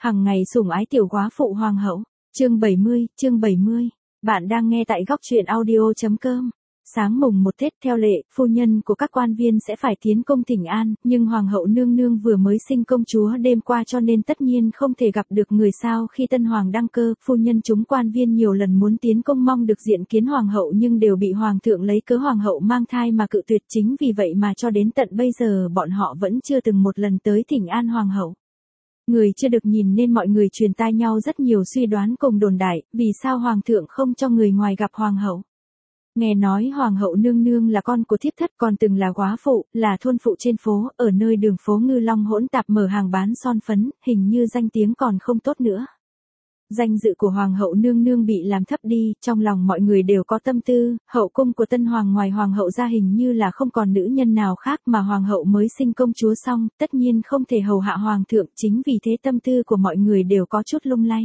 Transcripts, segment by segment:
Hằng ngày sủng ái tiểu góa phụ hoàng hậu. Chương 70. Bạn đang nghe tại góc truyện audio.com. Sáng mùng 1 Tết theo lệ, phu nhân của các quan viên sẽ phải tiến công thỉnh an, nhưng hoàng hậu nương nương vừa mới sinh công chúa đêm qua cho nên tất nhiên không thể gặp được người sao khi tân hoàng đăng cơ. Phu nhân chúng quan viên nhiều lần muốn tiến công mong được diện kiến hoàng hậu nhưng đều bị hoàng thượng lấy cớ hoàng hậu mang thai mà cự tuyệt, chính vì vậy mà cho đến tận bây giờ bọn họ vẫn chưa từng một lần tới thỉnh an hoàng hậu. Người chưa được nhìn nên mọi người truyền tai nhau rất nhiều suy đoán cùng đồn đại, vì sao hoàng thượng không cho người ngoài gặp hoàng hậu. Nghe nói hoàng hậu nương nương là con của thiếp thất, còn từng là góa phụ, là thôn phụ trên phố, ở nơi đường phố Ngư Long hỗn tạp mở hàng bán son phấn, hình như danh tiếng còn không tốt nữa. Danh dự của hoàng hậu nương nương bị làm thấp đi, trong lòng mọi người đều có tâm tư, hậu cung của tân hoàng ngoài hoàng hậu ra hình như là không còn nữ nhân nào khác, mà hoàng hậu mới sinh công chúa xong, tất nhiên không thể hầu hạ hoàng thượng, chính vì thế tâm tư của mọi người đều có chút lung lay.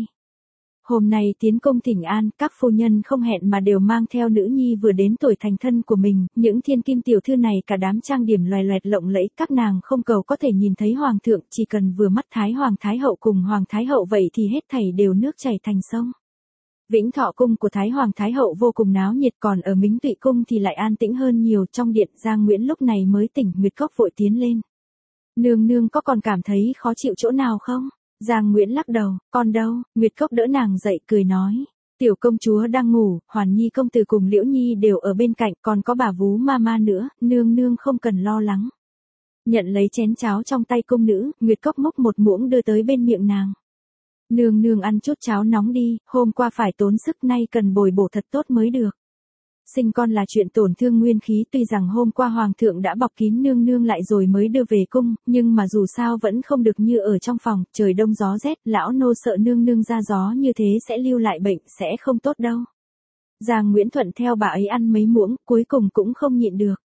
Hôm nay tiến công thỉnh an, các phu nhân không hẹn mà đều mang theo nữ nhi vừa đến tuổi thành thân của mình, những thiên kim tiểu thư này cả đám trang điểm loè loẹt lộng lẫy, các nàng không cầu có thể nhìn thấy hoàng thượng, chỉ cần vừa mắt thái hoàng thái hậu cùng hoàng thái hậu vậy thì hết thảy đều nước chảy thành sông. Vĩnh Thọ cung của thái hoàng thái hậu vô cùng náo nhiệt, còn ở Mính Tụy cung thì lại an tĩnh hơn nhiều. Trong điện, Giang Nguyễn lúc này mới tỉnh, Nguyệt Cốc vội tiến lên. Nương nương có còn cảm thấy khó chịu chỗ nào không? Giang Nguyễn lắc đầu, con đâu? Nguyệt Cốc đỡ nàng dậy cười nói. Tiểu công chúa đang ngủ, Hoàn Nhi công tử cùng Liễu Nhi đều ở bên cạnh, còn có bà vú mama nữa, nương nương không cần lo lắng. Nhận lấy chén cháo trong tay cung nữ, Nguyệt Cốc múc một muỗng đưa tới bên miệng nàng. Nương nương ăn chút cháo nóng đi, hôm qua phải tốn sức, nay cần bồi bổ thật tốt mới được. Sinh con là chuyện tổn thương nguyên khí, tuy rằng hôm qua hoàng thượng đã bọc kín nương nương lại rồi mới đưa về cung, nhưng mà dù sao vẫn không được như ở trong phòng, trời đông gió rét, lão nô sợ nương nương ra gió như thế sẽ lưu lại bệnh, sẽ không tốt đâu. Giang Nguyễn thuận theo bà ấy ăn mấy muỗng, cuối cùng cũng không nhịn được.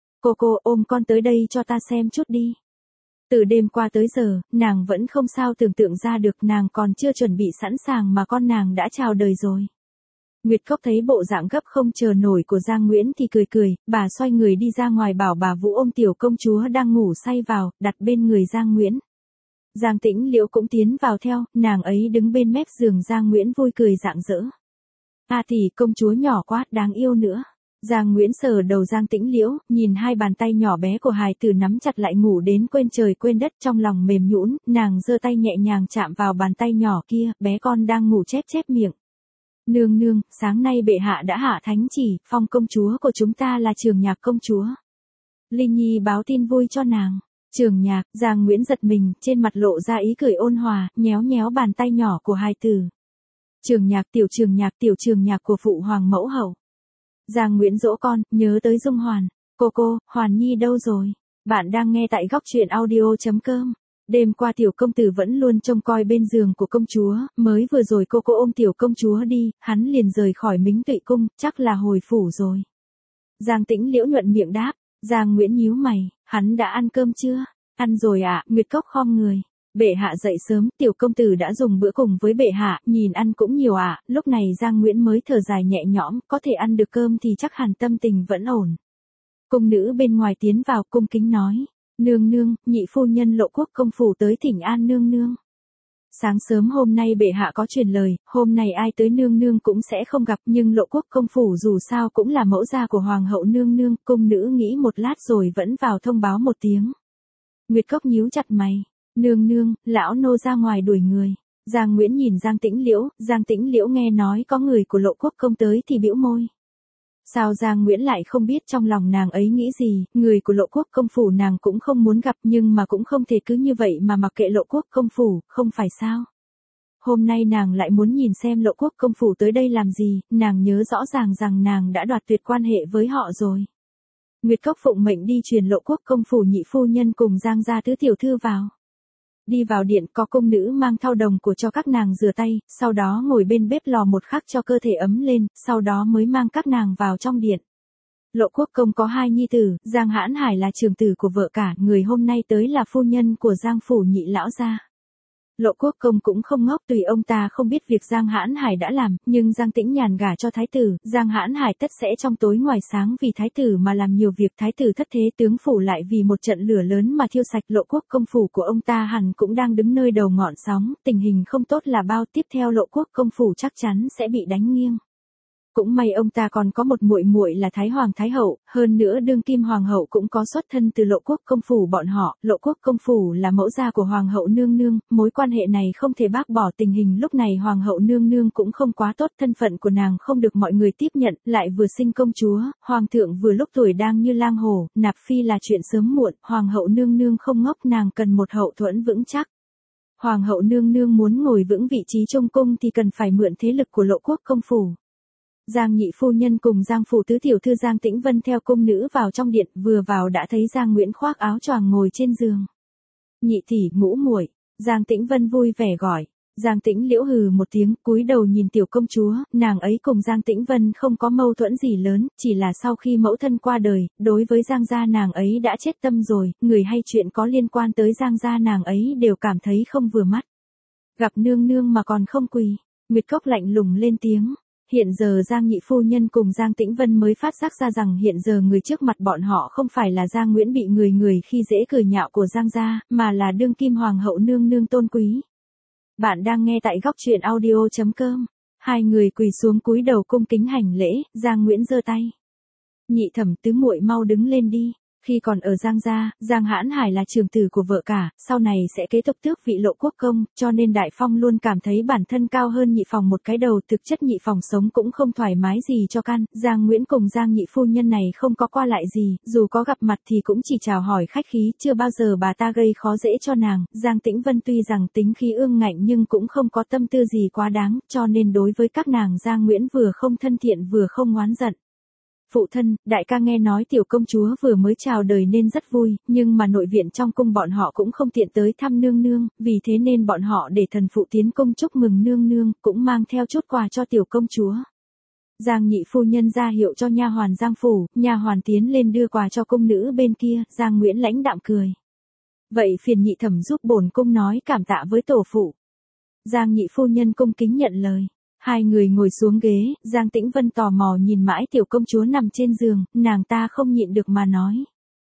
Cô ôm con tới đây cho ta xem chút đi. Từ đêm qua tới giờ, nàng vẫn không sao tưởng tượng ra được, nàng còn chưa chuẩn bị sẵn sàng mà con nàng đã chào đời rồi. Nguyệt Cốc thấy bộ dạng gấp không chờ nổi của Giang Nguyễn thì cười, bà xoay người đi ra ngoài bảo bà Vũ ôm tiểu công chúa đang ngủ say vào, đặt bên người Giang Nguyễn. Giang Tĩnh Liễu cũng tiến vào theo, nàng ấy đứng bên mép giường Giang Nguyễn vui cười rạng rỡ. Thì công chúa nhỏ quá, đáng yêu nữa. Giang Nguyễn sờ đầu Giang Tĩnh Liễu, nhìn hai bàn tay nhỏ bé của hài tử nắm chặt lại ngủ đến quên trời quên đất, trong lòng mềm nhũn, nàng giơ tay nhẹ nhàng chạm vào bàn tay nhỏ kia, bé con đang ngủ chép miệng. Nương nương, sáng nay bệ hạ đã hạ thánh chỉ, phong công chúa của chúng ta là Trường Nhạc công chúa. Linh Nhi báo tin vui cho nàng. Trường Nhạc, Giang Nguyễn giật mình, trên mặt lộ ra ý cười ôn hòa, nhéo bàn tay nhỏ của hài tử. Trường Nhạc, tiểu Trường Nhạc của phụ hoàng mẫu hậu. Giang Nguyễn dỗ con, nhớ tới Dung Hoàn. Cô, Hoàn Nhi đâu rồi? Bạn đang nghe tại góc truyện audio.com. Đêm qua tiểu công tử vẫn luôn trông coi bên giường của công chúa, mới vừa rồi cô ôm tiểu công chúa đi, hắn liền rời khỏi Mính Tụy cung, chắc là hồi phủ rồi. Giang Tĩnh Liễu nhuận miệng đáp. Giang Nguyễn nhíu mày, hắn đã ăn cơm chưa? Ăn rồi ạ. Nguyệt Cốc khom người. Bệ hạ dậy sớm, tiểu công tử đã dùng bữa cùng với bệ hạ, nhìn ăn cũng nhiều ạ. Lúc này Giang Nguyễn mới thở dài nhẹ nhõm, có thể ăn được cơm thì chắc hẳn tâm tình vẫn ổn. Cung nữ bên ngoài tiến vào cung kính nói. Nương nương, nhị phu nhân Lộ Quốc công phủ tới thỉnh an nương nương. Sáng sớm hôm nay bệ hạ có truyền lời, hôm nay ai tới nương nương cũng sẽ không gặp, nhưng Lộ Quốc công phủ dù sao cũng là mẫu gia của hoàng hậu nương nương. Cung nữ nghĩ một lát rồi vẫn vào thông báo một tiếng. Nguyệt Cốc nhíu chặt mày. Nương nương, lão nô ra ngoài đuổi người. Giang Nguyễn nhìn Giang Tĩnh Liễu nghe nói có người của Lộ Quốc công tới thì bĩu môi. Sao Giang Nguyễn lại không biết trong lòng nàng ấy nghĩ gì, người của Lộ Quốc công phủ nàng cũng không muốn gặp, nhưng mà cũng không thể cứ như vậy mà mặc kệ Lộ Quốc công phủ, không phải sao? Hôm nay nàng lại muốn nhìn xem Lộ Quốc công phủ tới đây làm gì, nàng nhớ rõ ràng rằng nàng đã đoạt tuyệt quan hệ với họ rồi. Nguyệt Cốc phụng mệnh đi truyền Lộ Quốc công phủ nhị phu nhân cùng Giang gia tứ tiểu thư vào. Đi vào điện, có cung nữ mang thau đồng của cho các nàng rửa tay, sau đó ngồi bên bếp lò một khắc cho cơ thể ấm lên, sau đó mới mang các nàng vào trong điện. Lộ Quốc công có hai nhi tử, Giang Hãn Hải là trưởng tử của vợ cả, người hôm nay tới là phu nhân của Giang phủ nhị lão gia. Lộ Quốc Công cũng không ngốc, tùy ông ta không biết việc Giang Hãn Hải đã làm, nhưng Giang Tĩnh Nhàn gả cho thái tử, Giang Hãn Hải tất sẽ trong tối ngoài sáng vì thái tử mà làm nhiều việc. Thái tử thất thế, tướng phủ lại vì một trận lửa lớn mà thiêu sạch. Lộ Quốc Công phủ của ông ta hẳn cũng đang đứng nơi đầu ngọn sóng, tình hình không tốt là bao. Tiếp theo Lộ Quốc Công phủ chắc chắn sẽ bị đánh nghiêng. Cũng may ông ta còn có một muội muội là Thái Hoàng Thái Hậu, hơn nữa đương kim Hoàng hậu cũng có xuất thân từ Lộ Quốc Công phủ bọn họ. Lộ Quốc Công phủ là mẫu gia của Hoàng hậu nương nương, mối quan hệ này không thể bác bỏ. Tình hình lúc này Hoàng hậu nương nương cũng không quá tốt, thân phận của nàng không được mọi người tiếp nhận, lại vừa sinh công chúa, Hoàng thượng vừa lúc tuổi đang như lang hổ, nạp phi là chuyện sớm muộn. Hoàng hậu nương nương không ngốc, nàng cần một hậu thuẫn vững chắc. Hoàng hậu nương nương muốn ngồi vững vị trí trong cung thì cần phải mượn thế lực của Lộ Quốc Công phủ. Giang nhị phu nhân cùng Giang phủ tứ tiểu thư Giang Tĩnh Vân theo cung nữ vào trong điện, vừa vào đã thấy Giang Nguyễn khoác áo choàng ngồi trên giường. Nhị tỷ, ngũ muội. Giang Tĩnh Vân vui vẻ gọi. Giang Tĩnh Liễu hừ một tiếng, cúi đầu nhìn tiểu công chúa. Nàng ấy cùng Giang Tĩnh Vân không có mâu thuẫn gì lớn, chỉ là sau khi mẫu thân qua đời, đối với Giang gia nàng ấy đã chết tâm rồi, người hay chuyện có liên quan tới Giang gia nàng ấy đều cảm thấy không vừa mắt. Gặp nương nương mà còn không quỳ. Nguyệt Cốc lạnh lùng lên tiếng. Hiện giờ Giang nhị phu nhân cùng Giang Tĩnh Vân mới phát giác ra rằng hiện giờ người trước mặt bọn họ không phải là Giang Nguyễn bị người khi dễ cười nhạo của Giang gia, mà là đương kim Hoàng hậu nương nương tôn quý. Bạn đang nghe tại góc truyện audio.com. Hai người quỳ xuống cúi đầu cung kính hành lễ. Giang Nguyễn giơ tay. Nhị thẩm, tứ muội mau đứng lên đi. Khi còn ở Giang gia, Giang Hãn Hải là trưởng tử của vợ cả, sau này sẽ kế tục tước vị Lộ Quốc Công, cho nên Đại Phong luôn cảm thấy bản thân cao hơn nhị phòng một cái đầu. Thực chất nhị phòng sống cũng không thoải mái gì cho căn. Giang Nguyễn cùng Giang nhị phu nhân này không có qua lại gì, dù có gặp mặt thì cũng chỉ chào hỏi khách khí, chưa bao giờ bà ta gây khó dễ cho nàng. Giang Tĩnh Vân tuy rằng tính khí ương ngạnh nhưng cũng không có tâm tư gì quá đáng, cho nên đối với các nàng Giang Nguyễn vừa không thân thiện vừa không oán giận. Phụ thân, đại ca nghe nói tiểu công chúa vừa mới chào đời nên rất vui, nhưng mà nội viện trong cung bọn họ cũng không tiện tới thăm nương nương, vì thế nên bọn họ để thần phụ tiến cung chúc mừng nương nương, cũng mang theo chút quà cho tiểu công chúa. Giang nhị phu nhân ra hiệu cho nha hoàn Giang phủ, nha hoàn tiến lên đưa quà cho cung nữ bên kia. Giang Nguyễn lãnh đạm cười. Vậy phiền nhị thẩm giúp bổn cung nói cảm tạ với tổ phụ. Giang nhị phu nhân cung kính nhận lời. Hai người ngồi xuống ghế, Giang Tĩnh Vân tò mò nhìn mãi tiểu công chúa nằm trên giường, nàng ta không nhịn được mà nói.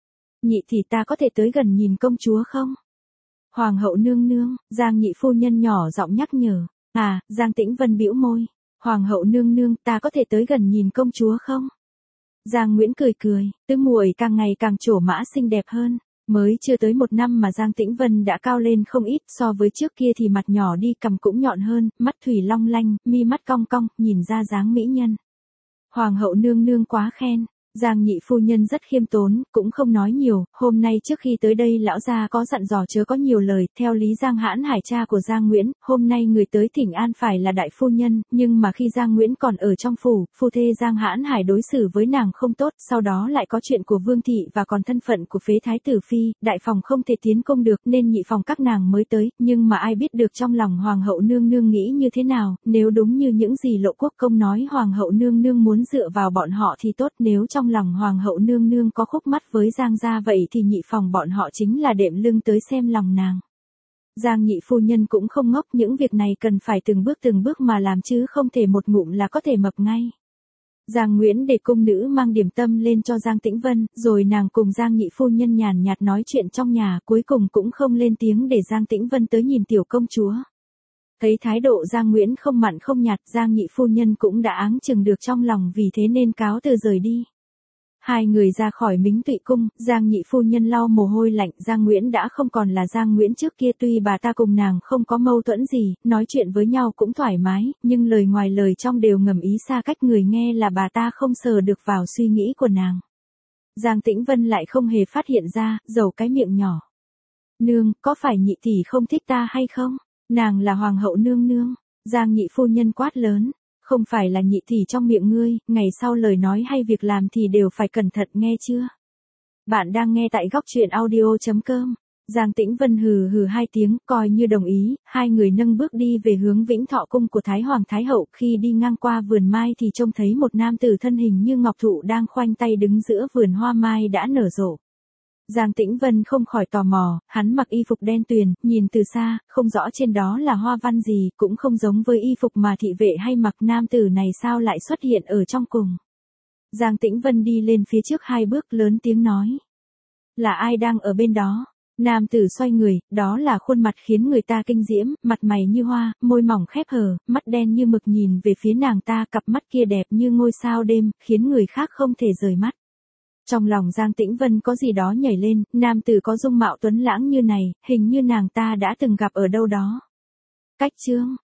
Nhị thì ta có thể tới gần nhìn công chúa không? Hoàng hậu nương nương, Giang nhị phu nhân nhỏ giọng nhắc nhở. À, Giang Tĩnh Vân bĩu môi. Hoàng hậu nương nương, ta có thể tới gần nhìn công chúa không? Giang Nguyễn cười cười, tứ muội càng ngày càng trổ mã xinh đẹp hơn. Mới chưa tới một năm mà Giang Tĩnh Vân đã cao lên không ít, so với trước kia thì mặt nhỏ đi, cằm cũng nhọn hơn, mắt thủy long lanh, mi mắt cong cong, nhìn ra dáng mỹ nhân. Hoàng hậu nương nương quá khen. Giang nhị phu nhân rất khiêm tốn, cũng không nói nhiều. Hôm nay trước khi tới đây lão gia có dặn dò chớ có nhiều lời. Theo lý Giang Hãn Hải cha của Giang Nguyễn, hôm nay người tới thỉnh an phải là đại phu nhân, nhưng mà khi Giang Nguyễn còn ở trong phủ, phu thê Giang Hãn Hải đối xử với nàng không tốt, sau đó lại có chuyện của Vương thị và còn thân phận của phế thái tử phi, đại phòng không thể tiến công được nên nhị phòng các nàng mới tới, nhưng mà ai biết được trong lòng hoàng hậu nương nương nghĩ như thế nào. Nếu đúng như những gì Lộ Quốc Công nói, hoàng hậu nương nương muốn dựa vào bọn họ thì tốt, nếu trong lòng hoàng hậu nương nương có khúc mắc với Giang gia vậy thì nhị phòng bọn họ chính là đệm lưng tới xem lòng nàng. Giang nhị phu nhân cũng không ngốc, những việc này cần phải từng bước mà làm chứ không thể một ngụm là có thể mập ngay. Giang Nguyễn để cung nữ mang điểm tâm lên cho Giang Tĩnh Vân, rồi nàng cùng Giang nhị phu nhân nhàn nhạt nói chuyện trong nhà, cuối cùng cũng không lên tiếng để Giang Tĩnh Vân tới nhìn tiểu công chúa. Thấy thái độ Giang Nguyễn không mặn không nhạt, Giang nhị phu nhân cũng đã áng chừng được trong lòng, vì thế nên cáo từ rời đi. Hai người ra khỏi Mính Tụy cung, Giang nhị phu nhân lau mồ hôi lạnh. Giang Nguyễn đã không còn là Giang Nguyễn trước kia, tuy bà ta cùng nàng không có mâu thuẫn gì, nói chuyện với nhau cũng thoải mái, nhưng lời ngoài lời trong đều ngầm ý xa cách, người nghe là bà ta không sờ được vào suy nghĩ của nàng. Giang Tĩnh Vân lại không hề phát hiện ra, dầu cái miệng nhỏ. Nương, có phải nhị tỷ không thích ta hay không? Nàng là hoàng hậu nương nương. Giang nhị phu nhân quát lớn. Không phải là nhị tỷ trong miệng ngươi, ngày sau lời nói hay việc làm thì đều phải cẩn thận nghe chưa? Bạn đang nghe tại góc truyện audio.com. Giang Tĩnh Vân hừ hừ hai tiếng, coi như đồng ý, hai người nâng bước đi về hướng Vĩnh Thọ cung của Thái Hoàng Thái Hậu. Khi đi ngang qua vườn mai thì trông thấy một nam tử thân hình như ngọc thụ đang khoanh tay đứng giữa vườn hoa mai đã nở rộ. Giang Tĩnh Vân không khỏi tò mò, hắn mặc y phục đen tuyền, nhìn từ xa, không rõ trên đó là hoa văn gì, cũng không giống với y phục mà thị vệ hay mặc, nam tử này sao lại xuất hiện ở trong cùng. Giang Tĩnh Vân đi lên phía trước 2 bước lớn tiếng nói. Là ai đang ở bên đó? Nam tử xoay người, đó là khuôn mặt khiến người ta kinh diễm, mặt mày như hoa, môi mỏng khép hờ, mắt đen như mực nhìn về phía nàng ta, cặp mắt kia đẹp như ngôi sao đêm, khiến người khác không thể rời mắt. Trong lòng Giang Tĩnh Vân có gì đó nhảy lên, nam tử có dung mạo tuấn lãng như này, hình như nàng ta đã từng gặp ở đâu đó. Cách chương